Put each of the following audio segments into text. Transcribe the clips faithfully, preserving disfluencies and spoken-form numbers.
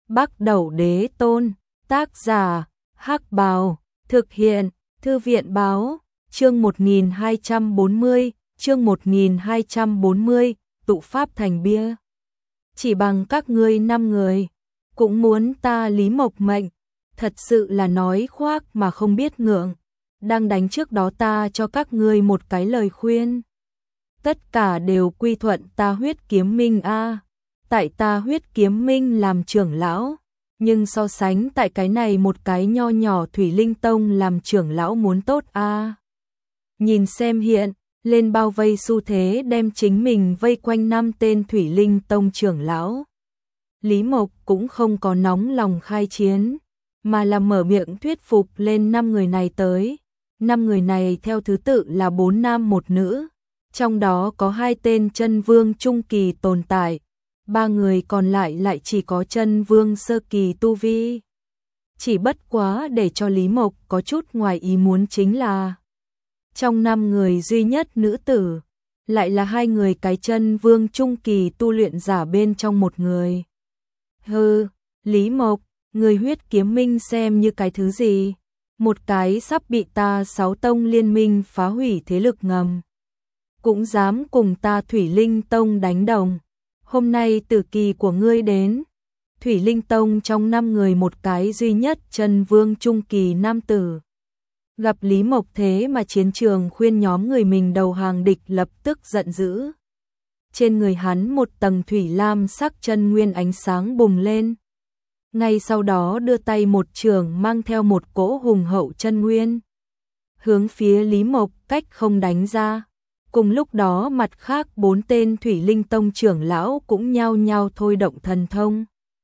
Bắc Đẩu Đế Tôn, tác giả, Hắc Bào, thực hiện, Thư viện báo, chương một nghìn hai trăm bốn mươi, chương một nghìn hai trăm bốn mươi, tụ pháp thành bia. Chỉ bằng các ngươi năm người, cũng muốn ta Lý Mộc mệnh, thật sự là nói khoác mà không biết ngượng. Đang đánh trước đó ta cho các ngươi một cái lời khuyên. Tất cả đều quy thuận ta Huyết Kiếm Minh a. Tại ta Huyết Kiếm Minh làm trưởng lão, nhưng so sánh tại cái này một cái nho nhỏ Thủy Linh Tông làm trưởng lão muốn tốt a. Nhìn xem hiện lên bao vây xu thế đem chính mình vây quanh năm tên Thủy Linh Tông trưởng lão. Lý Mộc cũng không có nóng lòng khai chiến, mà là mở miệng thuyết phục lên năm người này tới. Năm người này theo thứ tự là bốn nam một nữ, trong đó có hai tên chân vương trung kỳ tồn tại, ba người còn lại lại chỉ có chân vương sơ kỳ tu vi. Chỉ bất quá để cho Lý Mộc có chút ngoài ý muốn chính là trong năm người duy nhất nữ tử, lại là hai người cái chân vương trung kỳ tu luyện giả bên trong một người. Hừ, Lý Mộc, người Huyết Kiếm Minh xem như cái thứ gì? Một cái sắp bị ta sáu tông liên minh phá hủy thế lực ngầm, cũng dám cùng ta Thủy Linh Tông đánh đồng. Hôm nay tử kỳ của ngươi đến. Thủy Linh Tông trong năm người một cái duy nhất chân vương trung kỳ nam tử. Gặp Lý Mộc thế mà chiến trường khuyên nhóm người mình đầu hàng địch lập tức giận dữ. Trên người hắn một tầng thủy lam sắc chân nguyên ánh sáng bùng lên. Ngay sau đó đưa tay một trường mang theo một cỗ hùng hậu chân nguyên, hướng phía Lý Mộc cách không đánh ra. Cùng lúc đó mặt khác bốn tên Thủy Linh Tông trưởng lão cũng nhao nhao thôi động thần thông,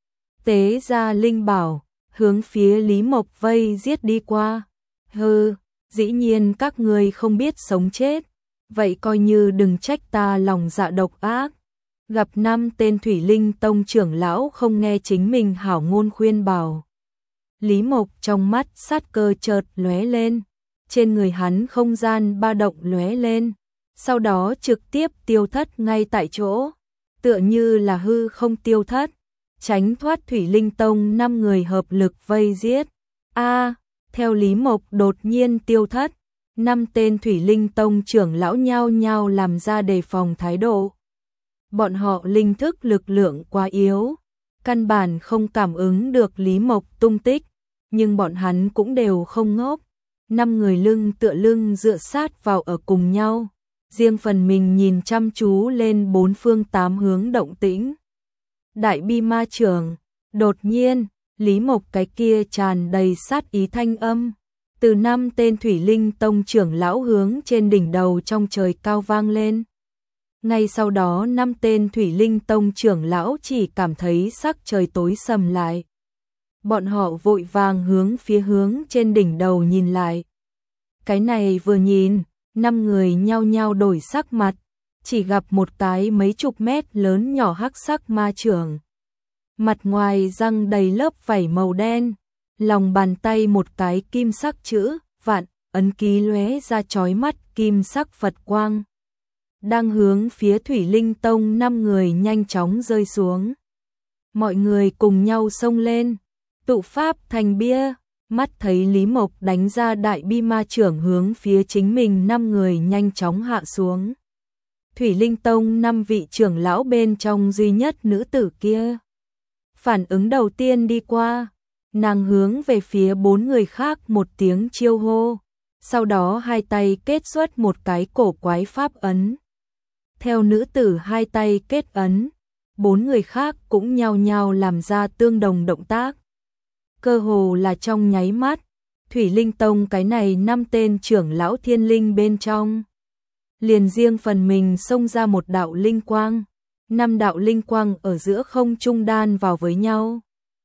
tế ra linh bảo, hướng phía Lý Mộc vây giết đi qua. Hừ, dĩ nhiên các ngươi không biết sống chết, vậy coi như đừng trách ta lòng dạ độc ác. Gặp năm tên Thủy Linh Tông trưởng lão không nghe chính mình hảo ngôn khuyên bảo, Lý Mộc trong mắt sát cơ chợt lóe lên, trên người hắn không gian ba động lóe lên, sau đó trực tiếp tiêu thất ngay tại chỗ, tựa như là hư không tiêu thất, tránh thoát Thủy Linh Tông năm người hợp lực vây giết. A, theo Lý Mộc đột nhiên tiêu thất, năm tên Thủy Linh Tông trưởng lão nhao nhao làm ra đề phòng thái độ. Bọn họ linh thức lực lượng quá yếu, căn bản không cảm ứng được Lý Mộc tung tích, nhưng bọn hắn cũng đều không ngốc. Năm người lưng tựa lưng dựa sát vào ở cùng nhau, riêng phần mình nhìn chăm chú lên bốn phương tám hướng động tĩnh. Đại bi ma trưởng, đột nhiên, Lý Mộc cái kia tràn đầy sát ý thanh âm, từ năm tên Thủy Linh Tông trưởng lão hướng trên đỉnh đầu trong trời cao vang lên. Ngay sau đó năm tên Thủy Linh Tông trưởng lão chỉ cảm thấy sắc trời tối sầm lại. Bọn họ vội vàng hướng phía hướng trên đỉnh đầu nhìn lại. Cái này vừa nhìn, năm người nhao nhao đổi sắc mặt, chỉ gặp một cái mấy chục mét lớn nhỏ hắc sắc ma trưởng. Mặt ngoài răng đầy lớp vảy màu đen, lòng bàn tay một cái kim sắc chữ, vạn, ấn ký lóe ra chói mắt kim sắc Phật quang. Đang hướng phía Thủy Linh Tông năm người nhanh chóng rơi xuống. Mọi người cùng nhau xông lên, tụ pháp thành bia, mắt thấy Lý Mộc đánh ra đại bi ma trưởng hướng phía chính mình năm người nhanh chóng hạ xuống. Thủy Linh Tông năm vị trưởng lão bên trong duy nhất nữ tử kia. Phản ứng đầu tiên đi qua, nàng hướng về phía bốn người khác một tiếng chiêu hô, sau đó hai tay kết xuất một cái cổ quái pháp ấn. Theo nữ tử hai tay kết ấn, bốn người khác cũng nhao nhao làm ra tương đồng động tác. Cơ hồ là trong nháy mắt, Thủy Linh Tông cái này năm tên trưởng lão thiên linh bên trong, liền riêng phần mình xông ra một đạo linh quang, năm đạo linh quang ở giữa không trung đan vào với nhau.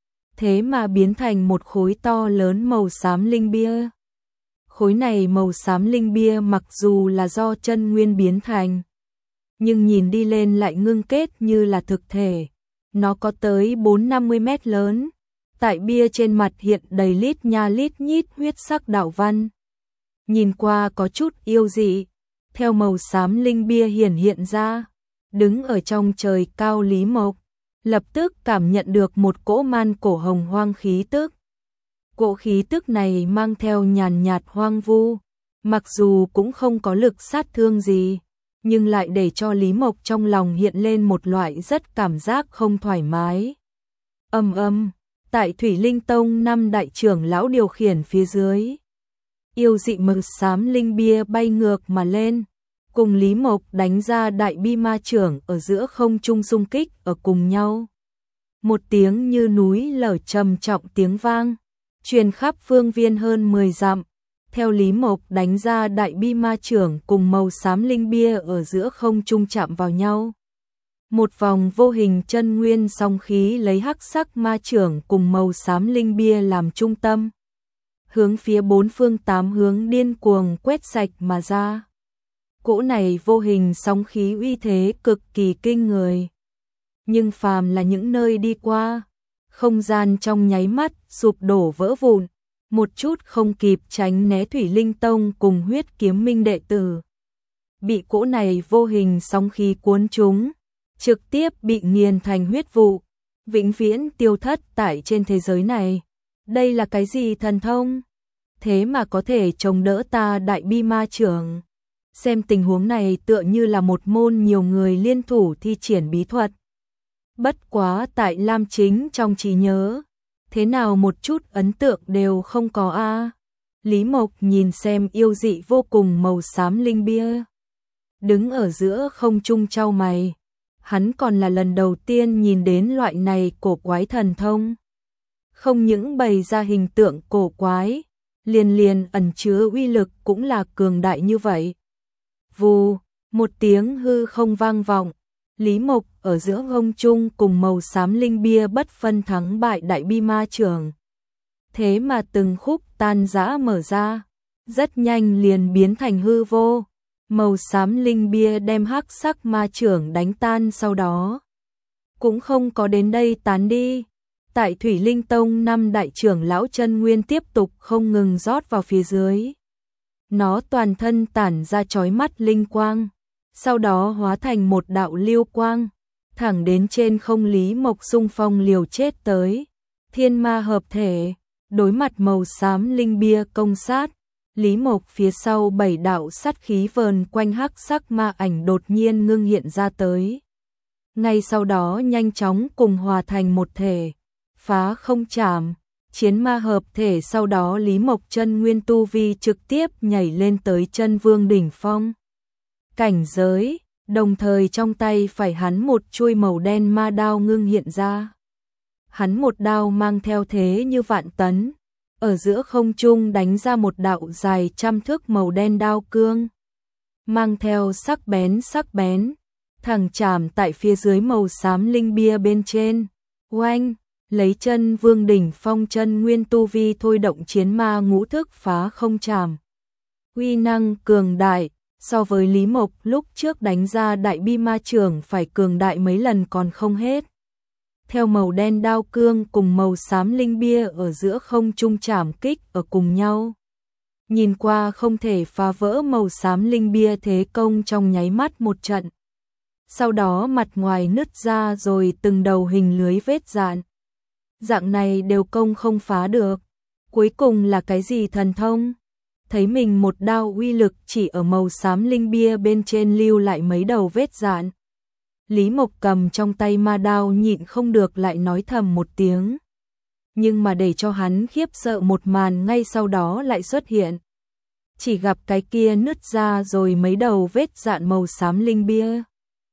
Thế mà biến thành một khối to lớn màu xám linh bia. Khối này màu xám linh bia mặc dù là do chân nguyên biến thành, nhưng nhìn đi lên lại ngưng kết như là thực thể. Nó có tới bốn năm mươi mét lớn. Tại bia trên mặt hiện đầy lít nha lít nhít huyết sắc đạo văn. Nhìn qua có chút yêu dị. Theo màu xám linh bia hiển hiện ra, đứng ở trong trời cao Lý Mộc, lập tức cảm nhận được một cỗ man cổ hồng hoang khí tức. Cỗ khí tức này mang theo nhàn nhạt hoang vu, mặc dù cũng không có lực sát thương gì, nhưng lại để cho Lý Mộc trong lòng hiện lên một loại rất cảm giác không thoải mái. Âm âm, tại Thủy Linh Tông năm đại trưởng lão điều khiển phía dưới, yêu dị màu xám linh bia bay ngược mà lên, cùng Lý Mộc đánh ra đại bi ma trưởng ở giữa không trung xung kích ở cùng nhau. Một tiếng như núi lở trầm trọng tiếng vang, truyền khắp phương viên hơn mười dặm. Theo Lý Mộc đánh ra đại bi ma trưởng cùng màu xám linh bia ở giữa không trung chạm vào nhau. Một vòng vô hình chân nguyên song khí lấy hắc sắc ma trưởng cùng màu xám linh bia làm trung tâm, hướng phía bốn phương tám hướng điên cuồng quét sạch mà ra. Cỗ này vô hình sóng khí uy thế cực kỳ kinh người. Nhưng phàm là những nơi đi qua, không gian trong nháy mắt sụp đổ vỡ vụn, một chút không kịp tránh né Thủy Linh Tông cùng Huyết Kiếm Minh đệ tử. Bị cỗ này vô hình sóng khí cuốn trúng, trực tiếp bị nghiền thành huyết vụ, vĩnh viễn tiêu thất tại trên thế giới này. Đây là cái gì thần thông? Thế mà có thể chống đỡ ta đại bi ma trưởng. Xem tình huống này tựa như là một môn nhiều người liên thủ thi triển bí thuật. Bất quá tại Lam Chính trong trí nhớ, thế nào một chút ấn tượng đều không có a. Lý Mộc nhìn xem yêu dị vô cùng màu xám linh bia, đứng ở giữa không trung chau mày. Hắn còn là lần đầu tiên nhìn đến loại này cổ quái thần thông. Không những bày ra hình tượng cổ quái, liền liền ẩn chứa uy lực cũng là cường đại như vậy. Vù, một tiếng hư không vang vọng, Lý Mộc ở giữa không trung cùng màu xám linh bia bất phân thắng bại đại bi ma trưởng. Thế mà từng khúc tan rã mở ra, rất nhanh liền biến thành hư vô. Màu xám linh bia đem hắc sắc ma trưởng đánh tan, sau đó cũng không có đến đây tán đi. Tại Thủy Linh Tông năm đại trưởng lão chân nguyên tiếp tục không ngừng rót vào phía dưới. Nó toàn thân tản ra chói mắt linh quang, sau đó hóa thành một đạo lưu quang, thẳng đến trên không. Lý Mộc xung phong liều chết tới, thiên ma hợp thể, đối mặt màu xám linh bia công sát. Lý Mộc phía sau bảy đạo sát khí vờn quanh hắc sắc ma ảnh đột nhiên ngưng hiện ra tới. Ngay sau đó nhanh chóng cùng hòa thành một thể, phá không chạm, chiến ma hợp thể. Sau đó Lý Mộc chân nguyên tu vi trực tiếp nhảy lên tới chân vương đỉnh phong cảnh giới, đồng thời trong tay phải hắn một chuôi màu đen ma đao ngưng hiện ra. Hắn một đao mang theo thế như vạn tấn, ở giữa không trung đánh ra một đạo dài trăm thước màu đen đao cương, mang theo sắc bén sắc bén, thẳng chạm tại phía dưới màu xám linh bia bên trên. Oanh, lấy chân vương đỉnh phong chân nguyên tu vi thôi động chiến ma ngũ thức phá không chạm. Uy năng cường đại, so với Lý Mộc lúc trước đánh ra đại bi ma trưởng phải cường đại mấy lần còn không hết. Theo màu đen đao cương cùng màu xám linh bia ở giữa không trung chạm kích ở cùng nhau, nhìn qua không thể phá vỡ. Màu xám linh bia thế công trong nháy mắt một trận, sau đó mặt ngoài nứt ra rồi từng đầu hình lưới vết dạn. Dạng này đều công không phá được, cuối cùng là cái gì thần thông? Thấy mình một đao uy lực chỉ ở màu xám linh bia bên trên lưu lại mấy đầu vết dạn, Lý Mộc cầm trong tay ma đao nhịn không được lại nói thầm một tiếng. Nhưng mà để cho hắn khiếp sợ một màn ngay sau đó lại xuất hiện. Chỉ gặp cái kia nứt ra rồi mấy đầu vết dạn màu xám linh bia,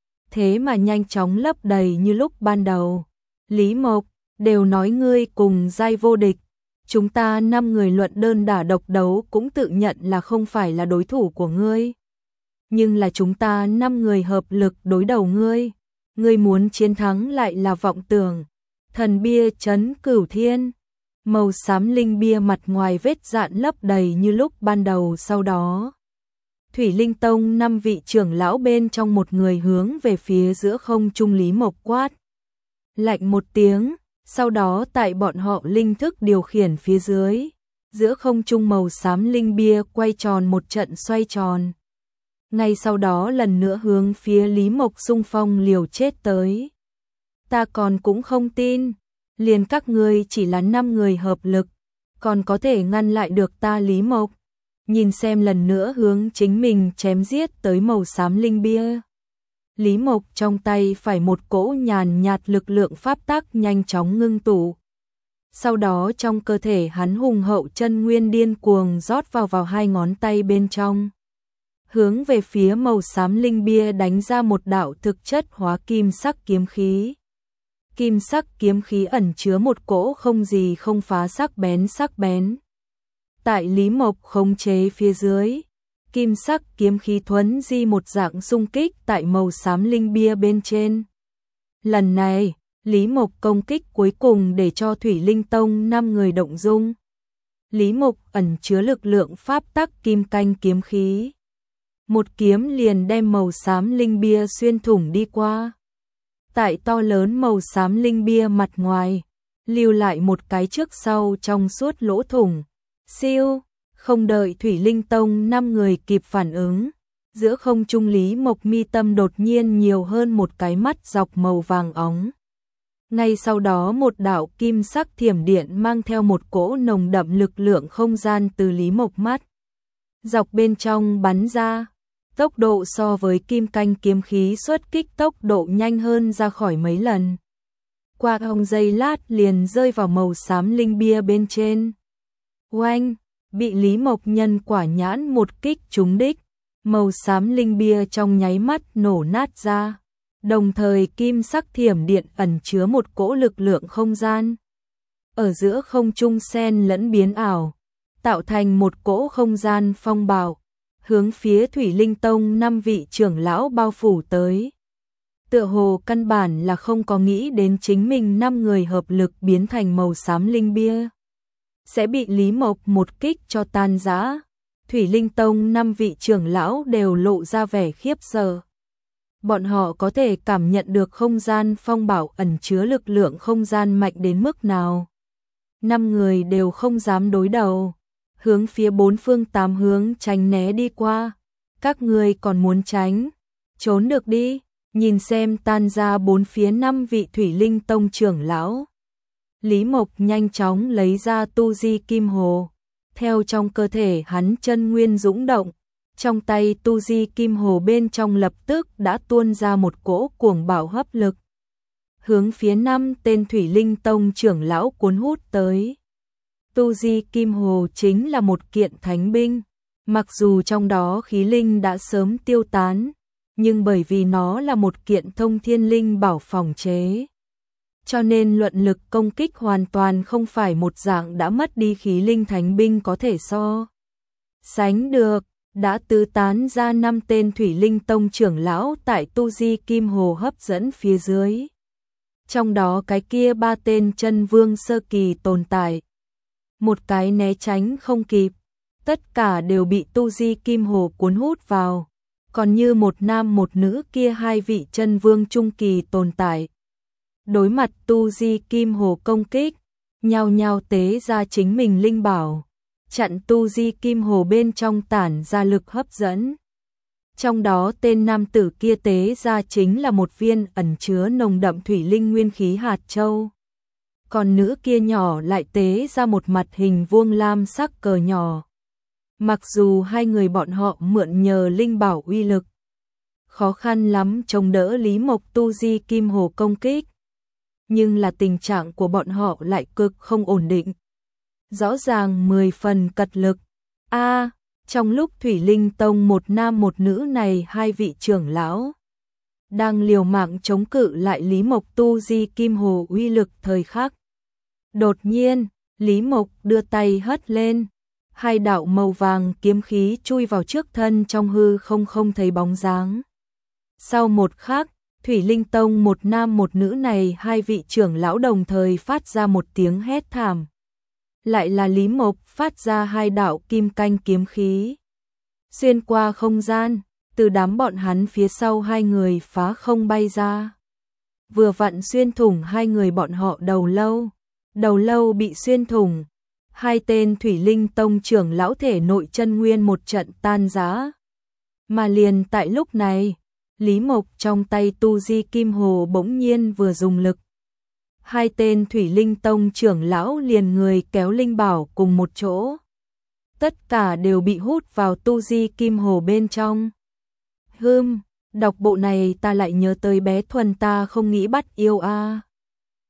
thế mà nhanh chóng lấp đầy như lúc ban đầu. Lý Mộc, đều nói ngươi cùng giai vô địch, chúng ta năm người luận đơn đả độc đấu cũng tự nhận là không phải là đối thủ của ngươi. Nhưng là chúng ta năm người hợp lực đối đầu ngươi, ngươi muốn chiến thắng lại là vọng tưởng. Thần bia trấn cửu thiên, màu xám linh bia mặt ngoài vết dạn lấp đầy như lúc ban đầu. Sau đó Thủy Linh Tông năm vị trưởng lão bên trong một người hướng về phía giữa không trung Lý Mộc quát lạnh một tiếng. Sau đó tại bọn họ linh thức điều khiển phía dưới, giữa không trung màu xám linh bia quay tròn một trận xoay tròn. Ngay sau đó lần nữa hướng phía Lý Mộc xung phong liều chết tới. Ta còn cũng không tin, liền các ngươi chỉ là năm người hợp lực, còn có thể ngăn lại được ta Lý Mộc. Nhìn xem lần nữa hướng chính mình chém giết tới màu xám linh bia. Lý Mộc trong tay phải một cỗ nhàn nhạt lực lượng pháp tắc nhanh chóng ngưng tụ. Sau đó trong cơ thể hắn hùng hậu chân nguyên điên cuồng rót vào vào hai ngón tay bên trong. Hướng về phía màu xám linh bia đánh ra một đạo thực chất hóa kim sắc kiếm khí. Kim sắc kiếm khí ẩn chứa một cỗ không gì không phá sắc bén sắc bén. Tại Lý Mộc khống chế phía dưới, kim sắc kiếm khí thuấn di một dạng xung kích tại màu xám linh bia bên trên. Lần này, Lý Mộc công kích cuối cùng để cho Thủy Linh Tông năm người động dung. Lý Mộc ẩn chứa lực lượng pháp tắc kim canh kiếm khí. Một kiếm liền đem màu xám linh bia xuyên thủng đi qua. Tại to lớn màu xám linh bia mặt ngoài, lưu lại một cái trước sau trong suốt lỗ thủng. Siêu, không đợi Thủy Linh Tông năm người kịp phản ứng, giữa không trung Lý Mộc mi tâm đột nhiên nhiều hơn một cái mắt dọc màu vàng óng. Ngay sau đó một đạo kim sắc thiểm điện mang theo một cỗ nồng đậm lực lượng không gian từ Lý Mộc mắt dọc bên trong bắn ra, tốc độ so với kim canh kiếm khí xuất kích tốc độ nhanh hơn ra khỏi mấy lần. Qua hồng giây lát liền rơi vào màu xám linh bia bên trên. Oanh, bị Lý Mộc nhân quả nhãn một kích trúng đích, màu xám linh bia trong nháy mắt nổ nát ra. Đồng thời kim sắc thiểm điện ẩn chứa một cỗ lực lượng không gian. Ở giữa không trung xen lẫn biến ảo, tạo thành một cỗ không gian phong bạo, hướng phía Thủy Linh Tông năm vị trưởng lão bao phủ tới. Tựa hồ căn bản là không có nghĩ đến chính mình năm người hợp lực biến thành màu xám linh bia sẽ bị Lý Mộc một kích cho tan rã. Thủy Linh Tông năm vị trưởng lão đều lộ ra vẻ khiếp sợ. Bọn họ có thể cảm nhận được không gian phong bạo ẩn chứa lực lượng không gian mạnh đến mức nào. Năm người đều không dám đối đầu, hướng phía bốn phương tám hướng tránh né đi qua. Các người còn muốn tránh, trốn được đi, nhìn xem tan ra bốn phía năm vị Thủy Linh Tông trưởng lão. Lý Mộc nhanh chóng lấy ra tu di kim hồ, theo trong cơ thể hắn chân nguyên dũng động. Trong tay tu di kim hồ bên trong lập tức đã tuôn ra một cỗ cuồng bạo hấp lực, hướng phía năm tên Thủy Linh Tông trưởng lão cuốn hút tới. Tu di kim hồ chính là một kiện thánh binh, mặc dù trong đó khí linh đã sớm tiêu tán, nhưng bởi vì nó là một kiện thông thiên linh bảo phòng chế, cho nên luận lực công kích hoàn toàn không phải một dạng đã mất đi khí linh thánh binh có thể so sánh được. Đã tứ tán ra năm tên Thủy Linh Tông trưởng lão tại tu di kim hồ hấp dẫn phía dưới. Trong đó cái kia ba tên chân vương sơ kỳ tồn tại. Một cái né tránh không kịp, tất cả đều bị tu di kim hồ cuốn hút vào. Còn như một nam một nữ kia hai vị chân vương trung kỳ tồn tại. Đối mặt tu di kim hồ công kích, nhao nhao tế ra chính mình linh bảo. Chặn tu di kim hồ bên trong tản ra lực hấp dẫn. Trong đó tên nam tử kia tế ra chính là một viên ẩn chứa nồng đậm thủy linh nguyên khí hạt châu. Còn nữ kia nhỏ lại tế ra một mặt hình vuông lam sắc cờ nhỏ. Mặc dù hai người bọn họ mượn nhờ linh bảo uy lực, khó khăn lắm chống đỡ Lý Mộc tu di kim hồ công kích. Nhưng là tình trạng của bọn họ lại cực không ổn định. Rõ ràng mười phần cật lực. A, à, trong lúc Thủy Linh Tông một nam một nữ này hai vị trưởng lão đang liều mạng chống cự lại Lý Mộc tu di kim hồ uy lực thời khắc. Đột nhiên, Lý Mộc đưa tay hất lên, hai đạo màu vàng kiếm khí chui vào trước thân trong hư không không thấy bóng dáng. Sau một khắc, Thủy Linh Tông một nam một nữ này hai vị trưởng lão đồng thời phát ra một tiếng hét thảm. Lại là Lý Mộc phát ra hai đạo kim canh kiếm khí. Xuyên qua không gian, từ đám bọn hắn phía sau hai người phá không bay ra. Vừa vặn xuyên thủng hai người bọn họ đầu lâu. Đầu lâu bị xuyên thủng. Hai tên Thủy Linh Tông trưởng lão thể nội chân nguyên một trận tan rã. Mà liền tại lúc này, Lý Mộc trong tay tu di kim hồ bỗng nhiên vừa dùng lực. Hai tên Thủy Linh Tông trưởng lão liền người kéo linh bảo cùng một chỗ. Tất cả đều bị hút vào tu di kim hồ bên trong. Hừm, đọc bộ này ta lại nhớ tới bé Thuần ta không nghĩ bắt yêu a.